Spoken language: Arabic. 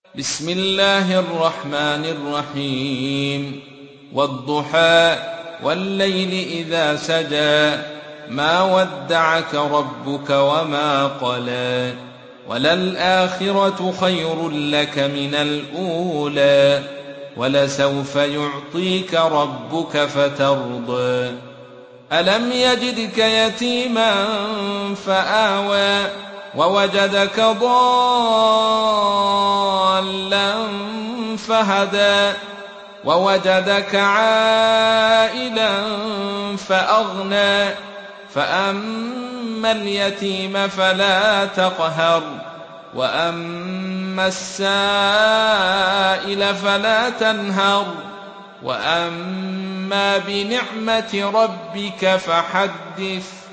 بسم الله الرحمن الرحيم والضحى والليل إذا سجى ما ودعك ربك وما قلى وللآخرة خير لك من الأولى ولسوف يعطيك ربك فترضى ألم يجدك يتيما فآوى ووجدك ضالا فهدى ووجدك عائلا فأغنى فأما اليتيم فلا تقهر وأما السائل فلا تنهر وأما بنعمة ربك فحدث